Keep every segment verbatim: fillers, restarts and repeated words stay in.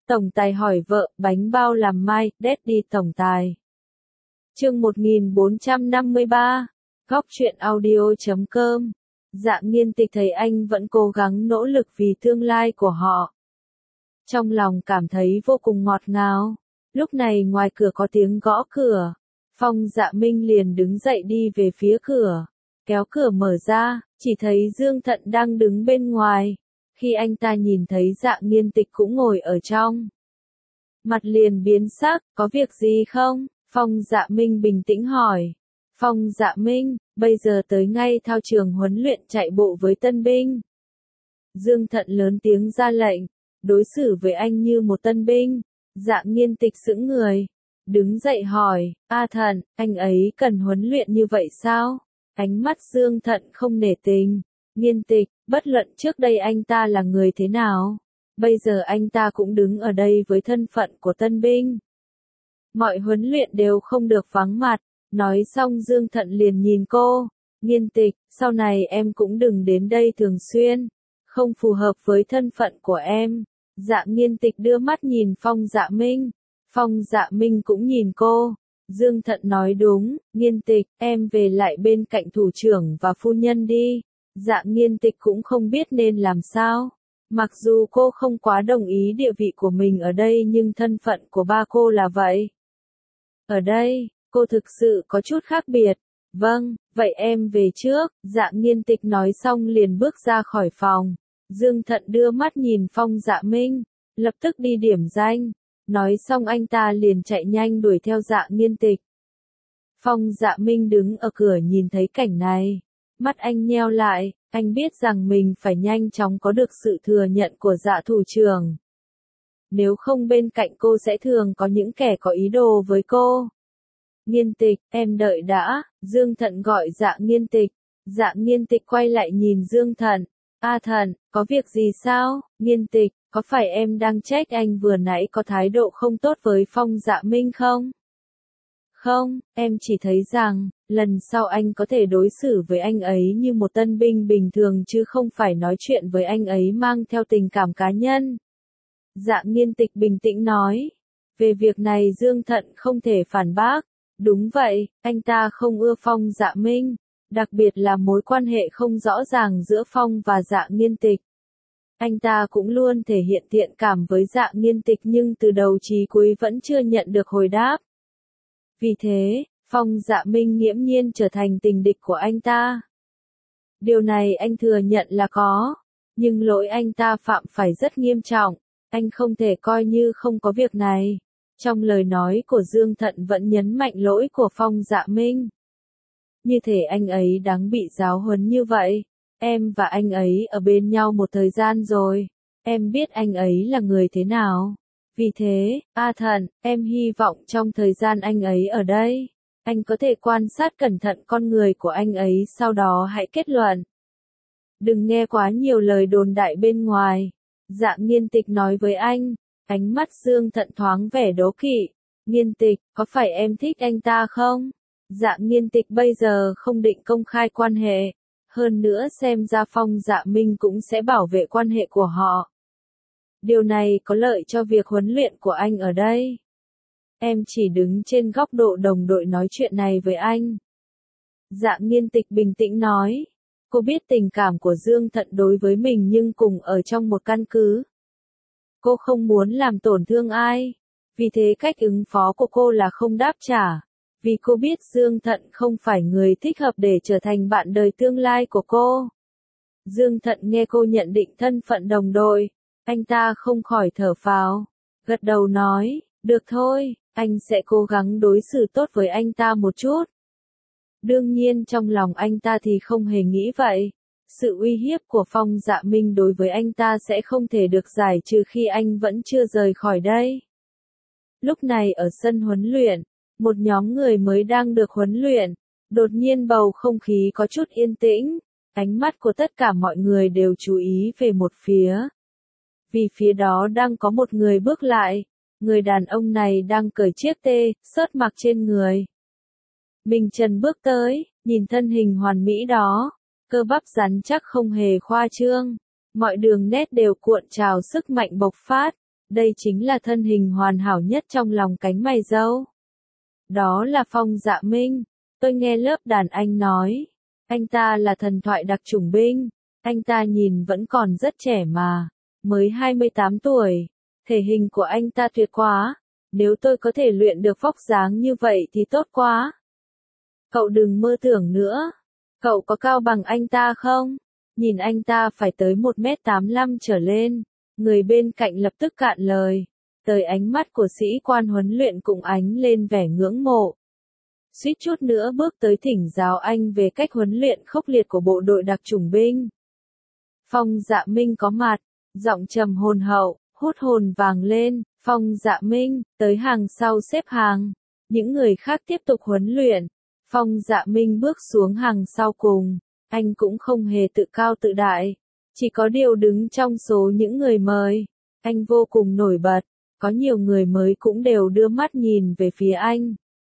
Tổng tài hỏi vợ, bánh bao làm mai, Daddy tổng tài. Chương một nghìn bốn trăm năm mươi ba, góc truyện audio chấm com. Dạ Nghiên Tịch thấy anh vẫn cố gắng nỗ lực vì tương lai của họ. Trong lòng cảm thấy vô cùng ngọt ngào. Lúc này ngoài cửa có tiếng gõ cửa. Phong Dạ Minh liền đứng dậy đi về phía cửa. Kéo cửa mở ra, chỉ thấy Dương Thận đang đứng bên ngoài. Khi anh ta nhìn thấy Dạ Nghiên Tịch cũng ngồi ở trong, mặt liền biến sắc, có việc gì không? Phong Dạ Minh bình tĩnh hỏi. Phong Dạ Minh, bây giờ tới ngay thao trường huấn luyện chạy bộ với tân binh. Dương Thận lớn tiếng ra lệnh, đối xử với anh như một tân binh. Dạ Nghiên Tịch sững người, đứng dậy hỏi, A Thận, anh ấy cần huấn luyện như vậy sao? Ánh mắt Dương Thận không nể tình. Nghiên Tịch, bất luận trước đây anh ta là người thế nào, bây giờ anh ta cũng đứng ở đây với thân phận của tân binh. Mọi huấn luyện đều không được vắng mặt. Nói xong Dương Thận liền nhìn cô. Nghiên Tịch, sau này em cũng đừng đến đây thường xuyên. Không phù hợp với thân phận của em. Dạ Nghiên Tịch đưa mắt nhìn Phong Dạ Minh. Phong Dạ Minh cũng nhìn cô. Dương Thận nói đúng, Nghiên Tịch, em về lại bên cạnh thủ trưởng và phu nhân đi. Dạ Nghiên Tịch cũng không biết nên làm sao. Mặc dù cô không quá đồng ý địa vị của mình ở đây nhưng thân phận của ba cô là vậy. Ở đây, cô thực sự có chút khác biệt. Vâng, vậy em về trước. Dạ Nghiên Tịch nói xong liền bước ra khỏi phòng. Dương Thận đưa mắt nhìn Phong Dạ Minh, lập tức đi điểm danh. Nói xong anh ta liền chạy nhanh đuổi theo Dạ Nghiên Tịch. Phong Dạ Minh đứng ở cửa nhìn thấy cảnh này. Mắt anh nheo lại, anh biết rằng mình phải nhanh chóng có được sự thừa nhận của Dạ thủ trưởng. Nếu không bên cạnh cô sẽ thường có những kẻ có ý đồ với cô. Nghiên Tịch, em đợi đã. Dương Thận gọi Dạ Nghiên Tịch. Dạ Nghiên Tịch quay lại nhìn Dương Thận. A Thận, có việc gì sao? Nghiên Tịch, có phải em đang trách anh vừa nãy có thái độ không tốt với Phong Dạ Minh không? Không, em chỉ thấy rằng, lần sau anh có thể đối xử với anh ấy như một tân binh bình thường chứ không phải nói chuyện với anh ấy mang theo tình cảm cá nhân. Dạ Nghiên Tịch bình tĩnh nói. Về việc này Dương Thận không thể phản bác. Đúng vậy, anh ta không ưa Phong Dạ Minh. Đặc biệt là mối quan hệ không rõ ràng giữa Phong và Dạ Nghiên Tịch. Anh ta cũng luôn thể hiện thiện cảm với Dạ Nghiên Tịch nhưng từ đầu chí cuối vẫn chưa nhận được hồi đáp. Vì thế, Phong Dạ Minh nghiễm nhiên trở thành tình địch của anh ta. Điều này anh thừa nhận là có, nhưng lỗi anh ta phạm phải rất nghiêm trọng, anh không thể coi như không có việc này. Trong lời nói của Dương Thận vẫn nhấn mạnh lỗi của Phong Dạ Minh. Như thể anh ấy đáng bị giáo huấn như vậy. Em và anh ấy ở bên nhau một thời gian rồi. Em biết anh ấy là người thế nào. Vì thế, A Thận, em hy vọng trong thời gian anh ấy ở đây, anh có thể quan sát cẩn thận con người của anh ấy sau đó hãy kết luận. Đừng nghe quá nhiều lời đồn đại bên ngoài. Dạ Nghiên Tịch nói với anh. Ánh mắt Dương Thận thoáng vẻ đố kỵ. Nghiên Tịch, có phải em thích anh ta không? Dạ Nghiên Tịch bây giờ không định công khai quan hệ. Hơn nữa xem ra Phong Dạ Minh cũng sẽ bảo vệ quan hệ của họ. Điều này có lợi cho việc huấn luyện của anh ở đây. Em chỉ đứng trên góc độ đồng đội nói chuyện này với anh. Dạ Nghiên Tịch bình tĩnh nói. Cô biết tình cảm của Dương Thận đối với mình nhưng cùng ở trong một căn cứ. Cô không muốn làm tổn thương ai. Vì thế cách ứng phó của cô là không đáp trả. Vì cô biết Dương Thận không phải người thích hợp để trở thành bạn đời tương lai của cô. Dương Thận nghe cô nhận định thân phận đồng đội. Anh ta không khỏi thở phào. Gật đầu nói, được thôi, anh sẽ cố gắng đối xử tốt với anh ta một chút. Đương nhiên trong lòng anh ta thì không hề nghĩ vậy. Sự uy hiếp của Phong Dạ Minh đối với anh ta sẽ không thể được giải trừ khi anh vẫn chưa rời khỏi đây. Lúc này ở sân huấn luyện, một nhóm người mới đang được huấn luyện. Đột nhiên bầu không khí có chút yên tĩnh. Ánh mắt của tất cả mọi người đều chú ý về một phía. Vì phía đó đang có một người bước lại. Người đàn ông này đang cởi chiếc tê, sớt mặc trên người. Minh Trần bước tới, nhìn thân hình hoàn mỹ đó. Cơ bắp rắn chắc không hề khoa trương. Mọi đường nét đều cuộn trào sức mạnh bộc phát. Đây chính là thân hình hoàn hảo nhất trong lòng cánh mày râu. Đó là Phong Dạ Minh. Tôi nghe lớp đàn anh nói. Anh ta là thần thoại đặc chủng binh. Anh ta nhìn vẫn còn rất trẻ mà. Mới hai mươi tám tuổi. Thể hình của anh ta tuyệt quá. Nếu tôi có thể luyện được vóc dáng như vậy thì tốt quá. Cậu đừng mơ tưởng nữa. Cậu có cao bằng anh ta không? Nhìn anh ta phải tới một mét tám mươi lăm trở lên. Người bên cạnh lập tức cạn lời. Tới ánh mắt của sĩ quan huấn luyện cũng ánh lên vẻ ngưỡng mộ. Suýt chút nữa bước tới thỉnh giáo anh về cách huấn luyện khốc liệt của bộ đội đặc chủng binh. Phong Dạ Minh có mặt, giọng trầm hồn hậu, hút hồn vàng lên. Phong Dạ Minh, tới hàng sau xếp hàng. Những người khác tiếp tục huấn luyện. Phong Dạ Minh bước xuống hàng sau cùng. Anh cũng không hề tự cao tự đại. Chỉ có điều đứng trong số những người mời. Anh vô cùng nổi bật. Có nhiều người mới cũng đều đưa mắt nhìn về phía anh.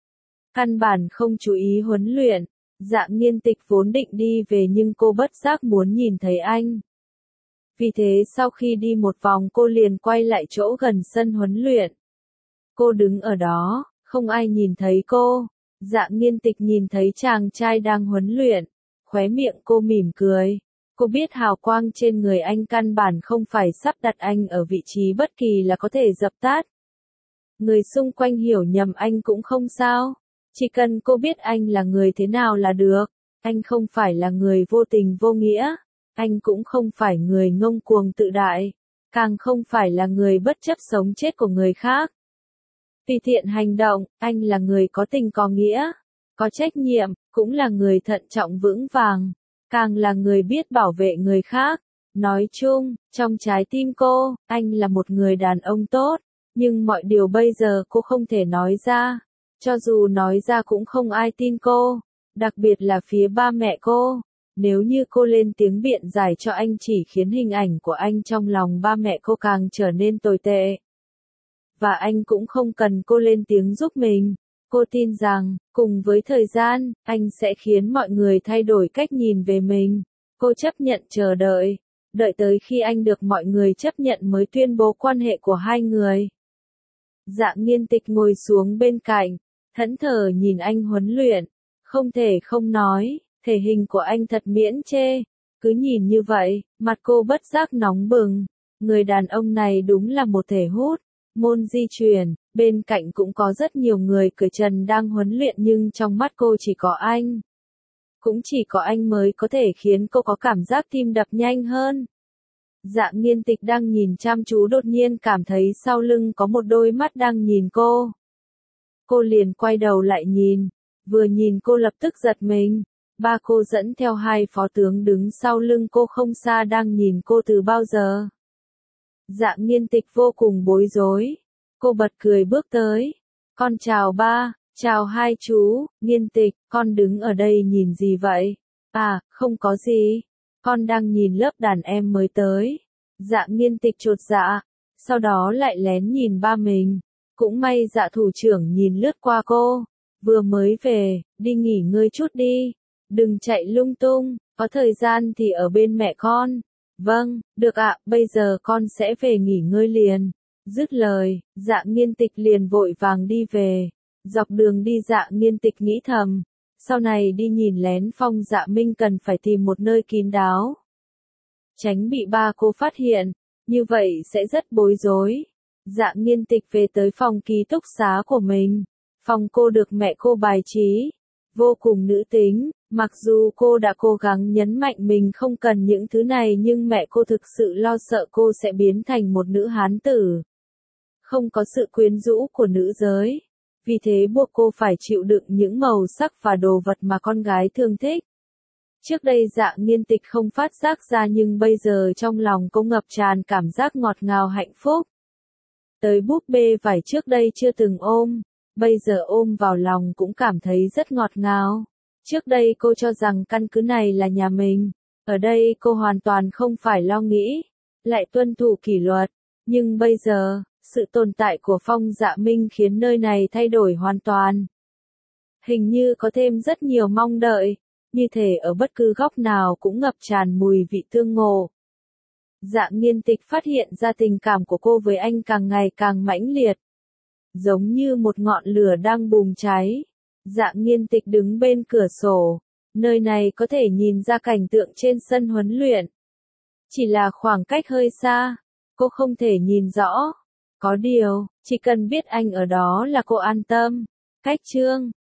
Căn bản không chú ý huấn luyện. Dạ Nghiên Tịch vốn định đi về nhưng cô bất giác muốn nhìn thấy anh. Vì thế sau khi đi một vòng cô liền quay lại chỗ gần sân huấn luyện. Cô đứng ở đó, không ai nhìn thấy cô. Dạ Nghiên Tịch nhìn thấy chàng trai đang huấn luyện. Khóe miệng cô mỉm cười. Cô biết hào quang trên người anh căn bản không phải sắp đặt anh ở vị trí bất kỳ là có thể dập tắt. Người xung quanh hiểu nhầm anh cũng không sao. Chỉ cần cô biết anh là người thế nào là được. Anh không phải là người vô tình vô nghĩa. Anh cũng không phải người ngông cuồng tự đại. Càng không phải là người bất chấp sống chết của người khác. Tùy tiện hành động, anh là người có tình có nghĩa. Có trách nhiệm, cũng là người thận trọng vững vàng. Càng là người biết bảo vệ người khác. Nói chung, trong trái tim cô, anh là một người đàn ông tốt. Nhưng mọi điều bây giờ cô không thể nói ra. Cho dù nói ra cũng không ai tin cô. Đặc biệt là phía ba mẹ cô. Nếu như cô lên tiếng biện giải cho anh chỉ khiến hình ảnh của anh trong lòng ba mẹ cô càng trở nên tồi tệ. Và anh cũng không cần cô lên tiếng giúp mình. Cô tin rằng, cùng với thời gian, anh sẽ khiến mọi người thay đổi cách nhìn về mình. Cô chấp nhận chờ đợi. Đợi tới khi anh được mọi người chấp nhận mới tuyên bố quan hệ của hai người. Dạ Nghiên Tịch ngồi xuống bên cạnh, thẫn thờ nhìn anh huấn luyện. Không thể không nói, thể hình của anh thật miễn chê. Cứ nhìn như vậy, mặt cô bất giác nóng bừng. Người đàn ông này đúng là một thể hút. Môn di truyền, bên cạnh cũng có rất nhiều người cởi trần đang huấn luyện nhưng trong mắt cô chỉ có anh. Cũng chỉ có anh mới có thể khiến cô có cảm giác tim đập nhanh hơn. Dạ Nghiên Tịch đang nhìn chăm chú đột nhiên cảm thấy sau lưng có một đôi mắt đang nhìn cô. Cô liền quay đầu lại nhìn. Vừa nhìn cô lập tức giật mình. Ba cô dẫn theo hai phó tướng đứng sau lưng cô không xa đang nhìn cô từ bao giờ. Dạ Nghiên Tịch vô cùng bối rối. Cô bật cười bước tới. Con chào ba, chào hai chú. Nghiên Tịch, con đứng ở đây nhìn gì vậy? À, không có gì. Con đang nhìn lớp đàn em mới tới. Dạ Nghiên Tịch chột dạ. Sau đó lại lén nhìn ba mình. Cũng may Dạ thủ trưởng nhìn lướt qua cô. Vừa mới về, đi nghỉ ngơi chút đi. Đừng chạy lung tung, có thời gian thì ở bên mẹ con. Vâng, được ạ, bây giờ con sẽ về nghỉ ngơi liền. Dứt lời, Dạ Nghiên Tịch liền vội vàng đi về. Dọc đường đi Dạ Nghiên Tịch nghĩ thầm. Sau này đi nhìn lén Phong Dạ Minh cần phải tìm một nơi kín đáo. Tránh bị ba cô phát hiện, như vậy sẽ rất bối rối. Dạ Nghiên Tịch về tới phòng ký túc xá của mình. Phòng cô được mẹ cô bài trí. Vô cùng nữ tính. Mặc dù cô đã cố gắng nhấn mạnh mình không cần những thứ này nhưng mẹ cô thực sự lo sợ cô sẽ biến thành một nữ hán tử. Không có sự quyến rũ của nữ giới. Vì thế buộc cô phải chịu đựng những màu sắc và đồ vật mà con gái thường thích. Trước đây Dạ Nghiên Tịch không phát giác ra nhưng bây giờ trong lòng cô ngập tràn cảm giác ngọt ngào hạnh phúc. Tới búp bê vải trước đây chưa từng ôm. Bây giờ ôm vào lòng cũng cảm thấy rất ngọt ngào. Trước đây cô cho rằng căn cứ này là nhà mình. Ở đây cô hoàn toàn không phải lo nghĩ. Lại tuân thủ kỷ luật. Nhưng bây giờ, sự tồn tại của Phong Dạ Minh khiến nơi này thay đổi hoàn toàn. Hình như có thêm rất nhiều mong đợi. Như thể ở bất cứ góc nào cũng ngập tràn mùi vị tương ngộ. Dạ Nghiên Tịch phát hiện ra tình cảm của cô với anh càng ngày càng mãnh liệt. Giống như một ngọn lửa đang bùng cháy. Dạ Nghiên Tịch đứng bên cửa sổ. Nơi này có thể nhìn ra cảnh tượng trên sân huấn luyện. Chỉ là khoảng cách hơi xa. Cô không thể nhìn rõ. Có điều, chỉ cần biết anh ở đó là cô an tâm. Cách chương